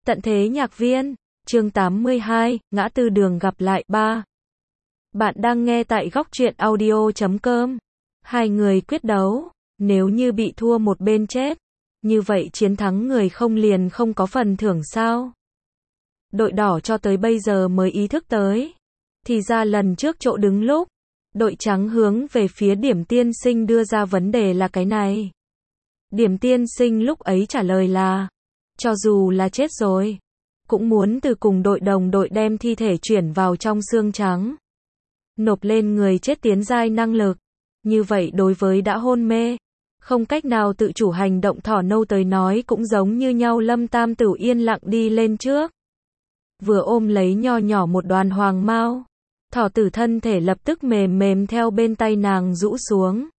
Tận thế nhạc viên, chương 82, ngã tư đường gặp lại 3. Bạn đang nghe tại góc truyện audio.com. Hai người quyết đấu, nếu như bị thua một bên chết, như vậy chiến thắng người không liền không có phần thưởng sao? Đội đỏ cho tới bây giờ mới ý thức tới. Thì ra lần trước chỗ đứng lúc, đội trắng hướng về phía Điểm Tiên Sinh đưa ra vấn đề là cái này. Điểm Tiên Sinh lúc ấy trả lời là, cho dù là chết rồi, cũng muốn từ cùng đội đồng đội đem thi thể chuyển vào trong xương trắng. Nộp lên người chết tiến giai năng lực. Như vậy đối với đã hôn mê, không cách nào tự chủ hành động thỏ nâu tới nói cũng giống như nhau. Lâm Tam Tửu yên lặng đi lên trước. Vừa ôm lấy nho nhỏ một đoàn hoàng mao. Thỏ tử thân thể lập tức mềm mềm theo bên tay nàng rũ xuống.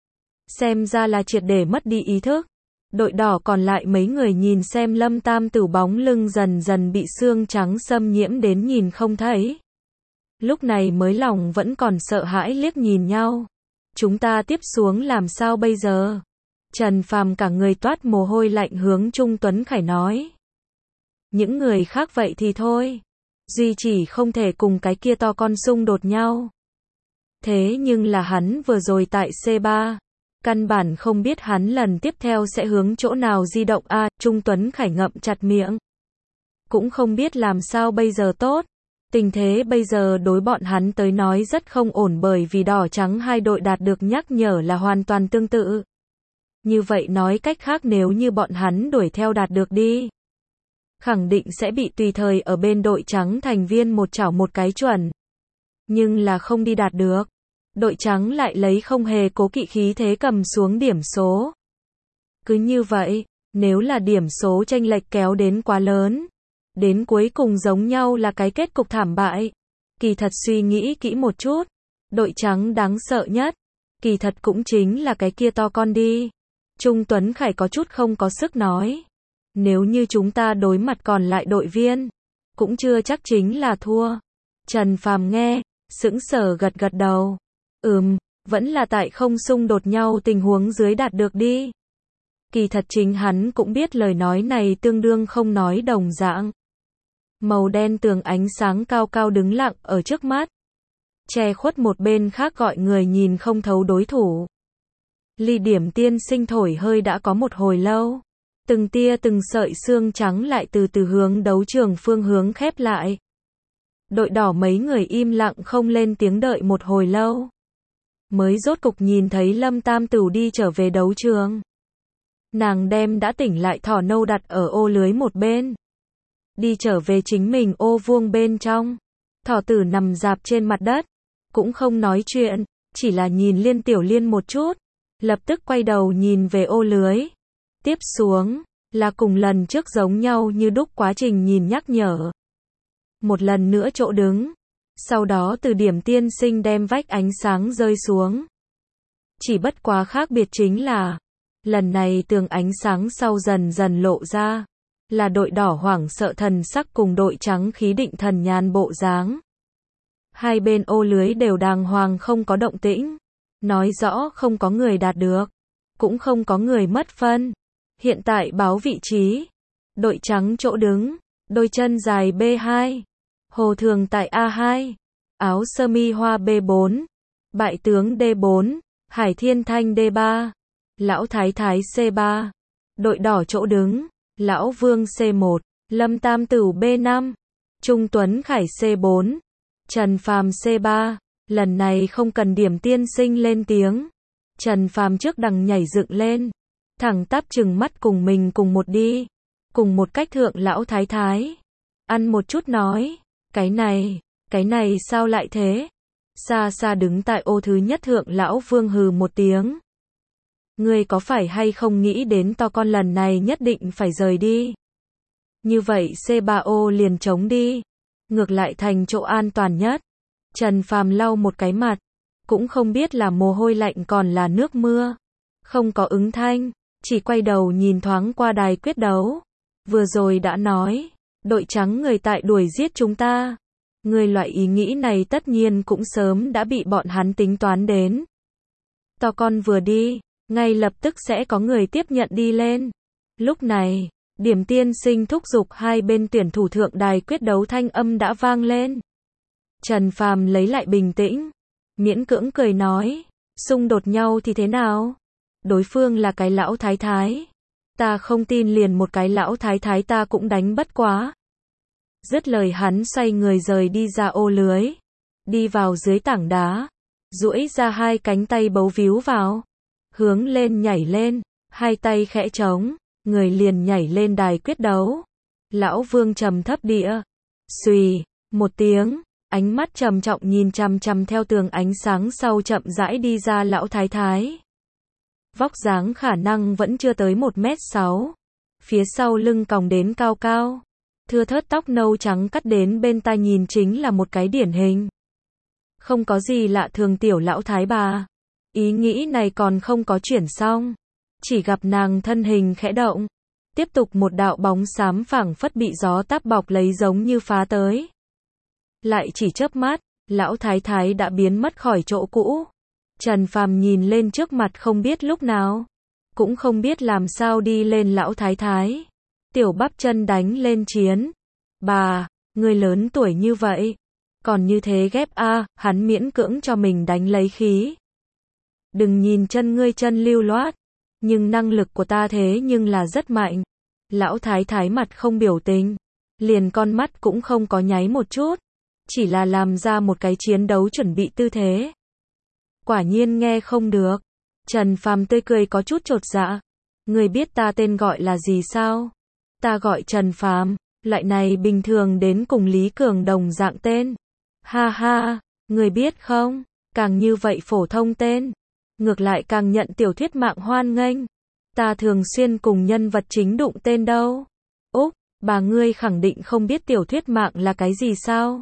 Xem ra là triệt để mất đi ý thức. Đội đỏ còn lại mấy người nhìn xem Lâm Tam Tửu bóng lưng dần dần bị xương trắng xâm nhiễm đến nhìn không thấy. Lúc này mới lòng vẫn còn sợ hãi liếc nhìn nhau. Chúng ta tiếp xuống làm sao bây giờ? Trần Phàm cả người toát mồ hôi lạnh hướng Trung Tuấn Khải nói. Những người khác vậy thì thôi. Duy chỉ không thể cùng cái kia to con xung đột nhau. Thế nhưng là hắn vừa rồi tại C3. Căn bản không biết hắn lần tiếp theo sẽ hướng chỗ nào di động a. Trung Tuấn Khải ngậm chặt miệng. Cũng không biết làm sao bây giờ tốt. Tình thế bây giờ đối bọn hắn tới nói rất không ổn bởi vì đỏ trắng hai đội đạt được nhắc nhở là hoàn toàn tương tự. Như vậy nói cách khác nếu như bọn hắn đuổi theo đạt được đi, khẳng định sẽ bị tùy thời ở bên đội trắng thành viên một chảo một cái chuẩn. Nhưng là không đi đạt được. Đội trắng lại lấy không hề cố kỵ khí thế cầm xuống điểm số. Cứ như vậy, nếu là điểm số chênh lệch kéo đến quá lớn, đến cuối cùng giống nhau là cái kết cục thảm bại. Kỳ thật suy nghĩ kỹ một chút, đội trắng đáng sợ nhất, kỳ thật cũng chính là cái kia to con đi. Trung Tuấn Khải có chút không có sức nói. Nếu như chúng ta đối mặt còn lại đội viên, cũng chưa chắc chính là thua. Trần Phàm nghe, sững sờ gật gật đầu. Vẫn là tại không xung đột nhau tình huống dưới đạt được đi. Kỳ thật chính hắn cũng biết lời nói này tương đương không nói đồng dạng. Màu đen tường ánh sáng cao cao đứng lặng ở trước mắt. Che khuất một bên khác gọi người nhìn không thấu đối thủ. Ly Điểm Tiên Sinh thổi hơi đã có một hồi lâu. Từng tia từng sợi xương trắng lại từ từ hướng đấu trường phương hướng khép lại. Đội đỏ mấy người im lặng không lên tiếng đợi một hồi lâu. Mới rốt cục nhìn thấy Lâm Tam Tửu đi trở về đấu trường. Nàng đem đã tỉnh lại thỏ nâu đặt ở ô lưới một bên. Đi trở về chính mình ô vuông bên trong. Thỏ tử nằm rạp trên mặt đất. Cũng không nói chuyện, chỉ là nhìn Liên Tiểu Liên một chút. Lập tức quay đầu nhìn về ô lưới. Tiếp xuống, là cùng lần trước giống nhau như đúc quá trình nhìn nhắc nhở. Một lần nữa chỗ đứng. Sau đó từ Điểm Tiên Sinh đem vách ánh sáng rơi xuống. Chỉ bất quá khác biệt chính là, lần này tường ánh sáng sau dần dần lộ ra. Là đội đỏ hoảng sợ thần sắc cùng đội trắng khí định thần nhàn bộ dáng. Hai bên ô lưới đều đàng hoàng không có động tĩnh. Nói rõ không có người đạt được. Cũng không có người mất phân. Hiện tại báo vị trí. Đội trắng chỗ đứng. Đôi chân dài B2. Hồ Thường tại A2. Áo sơ mi hoa B4. Bại tướng D4. Hải Thiên Thanh D3. Lão Thái Thái C3. Đội đỏ chỗ đứng. Lão Vương C1. Lâm Tam Tửu B5. Trung Tuấn Khải C4. Trần Phàm C3. Lần này không cần Điểm Tiên Sinh lên tiếng. Trần Phàm trước đằng nhảy dựng lên. Thẳng tắp chừng mắt cùng mình cùng một đi. Cùng một cách thượng Lão Thái Thái. Ăn một chút nói. Cái này sao lại thế? Xa xa đứng tại ô thứ nhất thượng Lão Vương hừ một tiếng. Ngươi có phải hay không nghĩ đến to con lần này nhất định phải rời đi? Như vậy C3O liền chống đi. Ngược lại thành chỗ an toàn nhất. Trần Phàm lau một cái mặt. Cũng không biết là mồ hôi lạnh còn là nước mưa. Không có ứng thanh. Chỉ quay đầu nhìn thoáng qua đài quyết đấu. Vừa rồi đã nói. Đội trắng người tại đuổi giết chúng ta. Người loại ý nghĩ này tất nhiên cũng sớm đã bị bọn hắn tính toán đến. To con vừa đi. Ngay lập tức sẽ có người tiếp nhận đi lên. Lúc này, Điểm tiên sinh thúc giục hai bên tuyển thủ thượng đài quyết đấu thanh âm đã vang lên. Trần Phàm lấy lại bình tĩnh, miễn cưỡng cười nói, xung đột nhau thì thế nào? Đối phương là cái lão thái thái. Ta không tin liền một cái lão thái thái ta cũng đánh bất quá. Dứt lời hắn xoay người rời đi ra ô lưới, đi vào dưới tảng đá, duỗi ra hai cánh tay bấu víu vào, hướng lên nhảy lên, hai tay khẽ trống, người liền nhảy lên đài quyết đấu. Lão Vương trầm thấp địa, xùy, một tiếng, ánh mắt trầm trọng nhìn chằm chằm theo tường ánh sáng sau chậm rãi đi ra lão thái thái. Vóc dáng khả năng vẫn chưa tới 1m6, phía sau lưng còng đến cao cao, thưa thớt tóc nâu trắng cắt đến bên tai nhìn chính là một cái điển hình. Không có gì lạ thường tiểu lão thái bà. Ý nghĩ này còn không có chuyển xong, chỉ gặp nàng thân hình khẽ động, tiếp tục một đạo bóng xám phảng phất bị gió táp bọc lấy giống như phá tới. Lại chỉ chớp mắt, lão thái thái đã biến mất khỏi chỗ cũ. Trần Phàm nhìn lên trước mặt không biết lúc nào, cũng không biết làm sao đi lên lão thái thái. Tiểu bắp chân đánh lên chiến. Bà, người lớn tuổi như vậy, còn như thế ghép a, hắn miễn cưỡng cho mình đánh lấy khí. Đừng nhìn chân ngươi chân lưu loát, nhưng năng lực của ta thế nhưng là rất mạnh. Lão thái thái mặt không biểu tình, liền con mắt cũng không có nháy một chút, chỉ là làm ra một cái chiến đấu chuẩn bị tư thế. Quả nhiên nghe không được. Trần Phàm tươi cười có chút chột dạ. Người biết ta tên gọi là gì sao? Ta gọi Trần Phàm, loại này bình thường đến cùng Lý Cường đồng dạng tên. Ha ha, người biết không, càng như vậy phổ thông tên, ngược lại càng nhận tiểu thuyết mạng hoan nghênh. Ta thường xuyên cùng nhân vật chính đụng tên đâu. Úc, bà ngươi khẳng định không biết tiểu thuyết mạng là cái gì sao?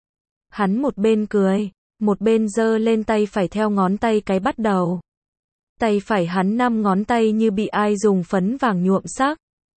Hắn một bên cười, một bên giơ lên tay phải theo ngón tay cái bắt đầu. Tay phải hắn 5 ngón tay như bị ai dùng phấn vàng nhuộm sắc.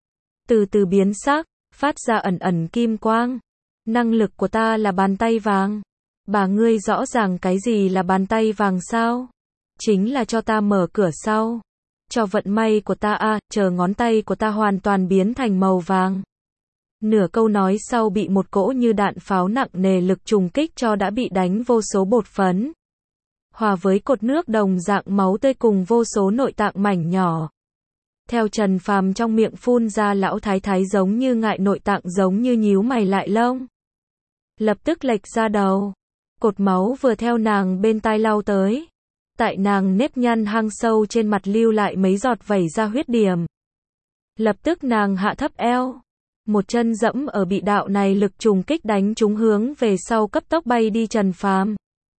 Từ từ biến sắc, phát ra ẩn ẩn kim quang. Năng lực của ta là bàn tay vàng. Bà ngươi rõ ràng cái gì là bàn tay vàng sao? Chính là cho ta mở cửa sau. Cho vận may của ta a, chờ ngón tay của ta hoàn toàn biến thành màu vàng. Nửa câu nói sau bị một cỗ như đạn pháo nặng nề lực trùng kích cho đã bị đánh vô số bột phấn. Hòa với cột nước đồng dạng máu tươi cùng vô số nội tạng mảnh nhỏ. Theo Trần Phàm trong miệng phun ra lão thái thái giống như ngại nội tạng giống như nhíu mày lại lông. Lập tức lệch ra đầu. Cột máu vừa theo nàng bên tai lao tới. Tại nàng nếp nhăn hang sâu trên mặt lưu lại mấy giọt vẩy ra huyết điểm. Lập tức nàng hạ thấp eo. Một chân dẫm ở bị đạo này lực trùng kích đánh trúng hướng về sau cấp tốc bay đi Trần Phàm.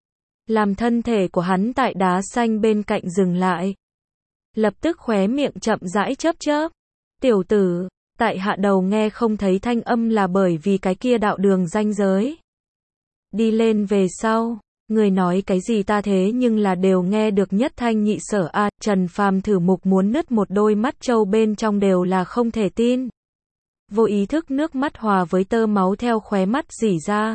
Làm thân thể của hắn tại đá xanh bên cạnh dừng lại. Lập tức khóe miệng chậm rãi chớp chớp. Tiểu tử, tại hạ đầu nghe không thấy thanh âm là bởi vì cái kia đạo đường ranh giới. Đi lên về sau, người nói cái gì ta thế nhưng là đều nghe được nhất thanh nhị sở a. Trần Phàm thử mục muốn nứt một đôi mắt trâu bên trong đều là không thể tin. Vô ý thức nước mắt hòa với tơ máu theo khóe mắt rỉ ra.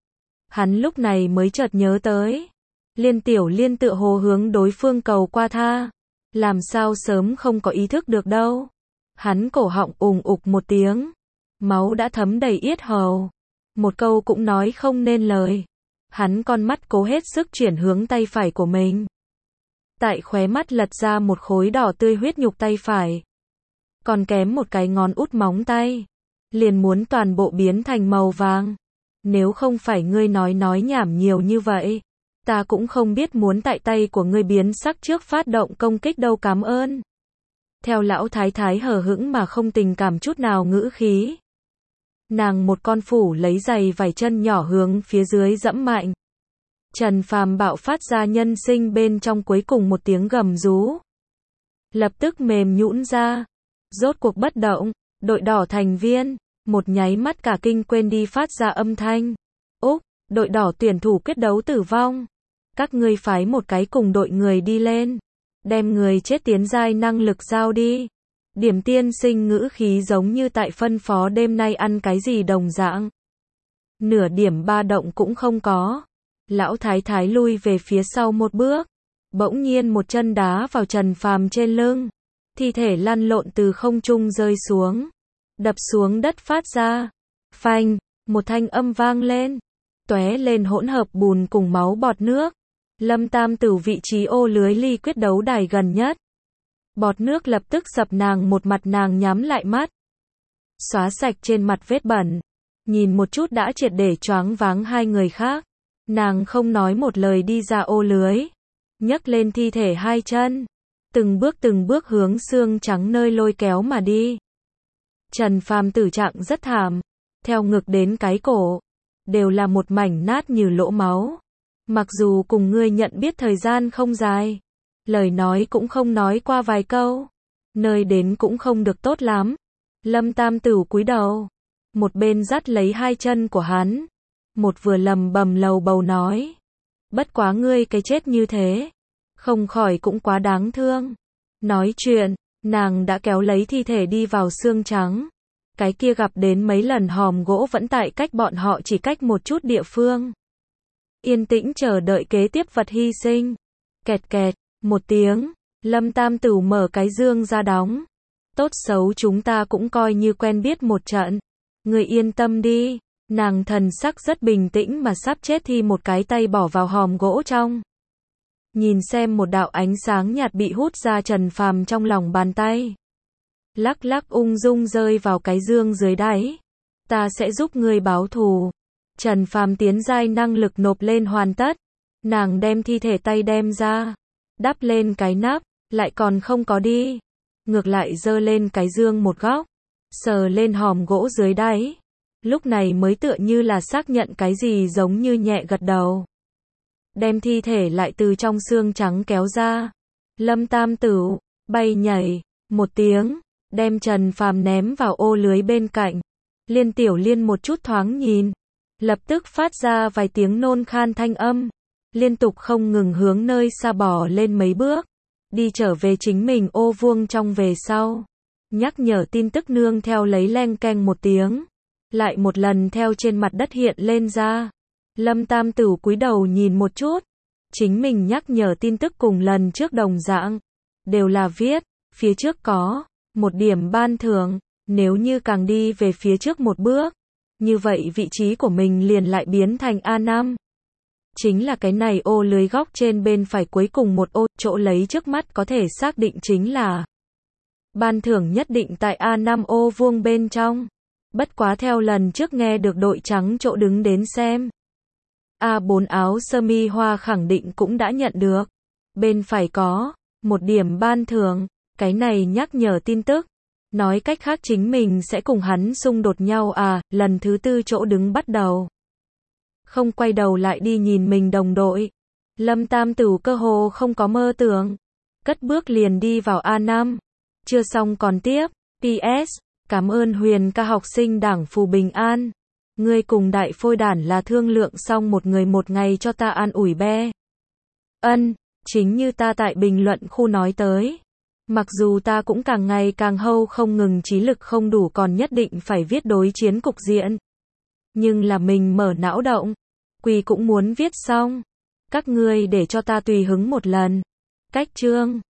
Hắn lúc này mới chợt nhớ tới. Liên Tiểu Liên tựa hồ hướng đối phương cầu qua tha. Làm sao sớm không có ý thức được đâu. Hắn cổ họng ùng ục một tiếng. Máu đã thấm đầy yết hầu. Một câu cũng nói không nên lời. Hắn con mắt cố hết sức chuyển hướng tay phải của mình. Tại khóe mắt lật ra một khối đỏ tươi huyết nhục tay phải. Còn kém một cái ngón út móng tay. Liền muốn toàn bộ biến thành màu vàng. Nếu không phải ngươi nói nhảm nhiều như vậy, ta cũng không biết muốn tại tay của ngươi biến sắc trước phát động công kích đâu, cảm ơn. Theo lão thái thái hờ hững mà không tình cảm chút nào ngữ khí. Nàng một con phủ lấy giày vải chân nhỏ hướng phía dưới dẫm mạnh. Trần Phàm bạo phát ra nhân sinh bên trong cuối cùng một tiếng gầm rú. Lập tức mềm nhũn ra. Rốt cuộc bất động, đội đỏ thành viên, một nháy mắt cả kinh quên đi phát ra âm thanh. Úc, đội đỏ tuyển thủ quyết đấu tử vong. Các ngươi phái một cái cùng đội người đi lên. Đem người chết tiến giai năng lực giao đi. Điểm tiên sinh ngữ khí giống như tại phân phó đêm nay ăn cái gì đồng dạng. Nửa điểm ba động cũng không có. Lão thái thái lui về phía sau một bước. Bỗng nhiên một chân đá vào Trần Phàm trên lưng. Thi thể lăn lộn từ không trung rơi xuống. đập xuống đất phát ra. Phanh, một thanh âm vang lên. Tóe lên hỗn hợp bùn cùng máu bọt nước. Lâm Tam Tửu vị trí ô lưới ly quyết đấu đài gần nhất. Bọt nước lập tức sập nàng một mặt, nàng nhắm lại mắt. Xóa sạch trên mặt vết bẩn. Nhìn một chút đã triệt để choáng váng hai người khác. Nàng không nói một lời đi ra ô lưới. Nhấc lên thi thể hai chân. Từng bước hướng xương trắng nơi lôi kéo mà đi. Trần Phàm tử trạng rất thảm. Theo ngực đến cái cổ. Đều là một mảnh nát như lỗ máu. Mặc dù cùng ngươi nhận biết thời gian không dài. Lời nói cũng không nói qua vài câu. Nơi đến cũng không được tốt lắm. Lâm Tam Tửu cúi đầu. Một bên dắt lấy hai chân của hắn. Một vừa lầm bầm lầu bầu nói. Bất quá ngươi cái chết như thế. Không khỏi cũng quá đáng thương. Nói chuyện, nàng đã kéo lấy thi thể đi vào xương trắng. Cái kia gặp đến mấy lần hòm gỗ vẫn tại cách bọn họ chỉ cách một chút địa phương. Yên tĩnh chờ đợi kế tiếp vật hy sinh. Kẹt kẹt, một tiếng, Lâm Tam Tửu mở cái dương ra đóng. Tốt xấu chúng ta cũng coi như quen biết một trận. Người yên tâm đi. Nàng thần sắc rất bình tĩnh mà sắp chết thì một cái tay bỏ vào hòm gỗ trong. Nhìn xem một đạo ánh sáng nhạt bị hút ra Trần Phàm trong lòng bàn tay. Lắc lắc ung dung rơi vào cái dương dưới đáy. Ta sẽ giúp ngươi báo thù. Trần Phàm tiến giai năng lực nộp lên hoàn tất. Nàng đem thi thể tay đem ra. Đắp lên cái nắp, lại còn không có đi. Ngược lại giơ lên cái dương một góc. Sờ lên hòm gỗ dưới đáy. Lúc này mới tựa như là xác nhận cái gì giống như nhẹ gật đầu. Đem thi thể lại từ trong xương trắng kéo ra. Lâm Tam Tửu, bay nhảy, một tiếng, đem Trần Phàm ném vào ô lưới bên cạnh. Liên Tiểu Liên một chút thoáng nhìn. Lập tức phát ra vài tiếng nôn khan thanh âm. Liên tục không ngừng hướng nơi xa bỏ lên mấy bước. Đi trở về chính mình ô vuông trong về sau. Nhắc nhở tin tức nương theo lấy leng keng một tiếng. Lại một lần theo trên mặt đất hiện lên ra. Lâm Tam Tửu cúi đầu nhìn một chút. Chính mình nhắc nhở tin tức cùng lần trước đồng dạng. Đều là viết, phía trước có, một điểm ban thưởng, nếu như càng đi về phía trước một bước. Như vậy vị trí của mình liền lại biến thành A5. Chính là cái này ô lưới góc trên bên phải cuối cùng một ô, chỗ lấy trước mắt có thể xác định chính là ban thưởng nhất định tại A5 ô vuông bên trong. Bất quá theo lần trước nghe được đội trắng chỗ đứng đến xem. A4 áo sơ mi hoa khẳng định cũng đã nhận được. Bên phải có một điểm ban thưởng, cái này nhắc nhở tin tức. Nói cách khác chính mình sẽ cùng hắn xung đột nhau à, lần thứ tư chỗ đứng bắt đầu. Không quay đầu lại đi nhìn mình đồng đội. Lâm Tam Tửu cơ hồ không có mơ tưởng. Cất bước liền đi vào A5. Chưa xong còn tiếp. PS. Cảm ơn Huyền ca học sinh đảng Phù Bình An. Ngươi cùng đại phôi đản là thương lượng xong một người một ngày cho ta an ủi be. Ân, chính như ta tại bình luận khu nói tới. Mặc dù ta cũng càng ngày càng hâu không ngừng, trí lực không đủ còn nhất định phải viết đối chiến cục diện. Nhưng là mình mở não động. Quỳ cũng muốn viết xong. Các ngươi để cho ta tùy hứng một lần. Cách chương.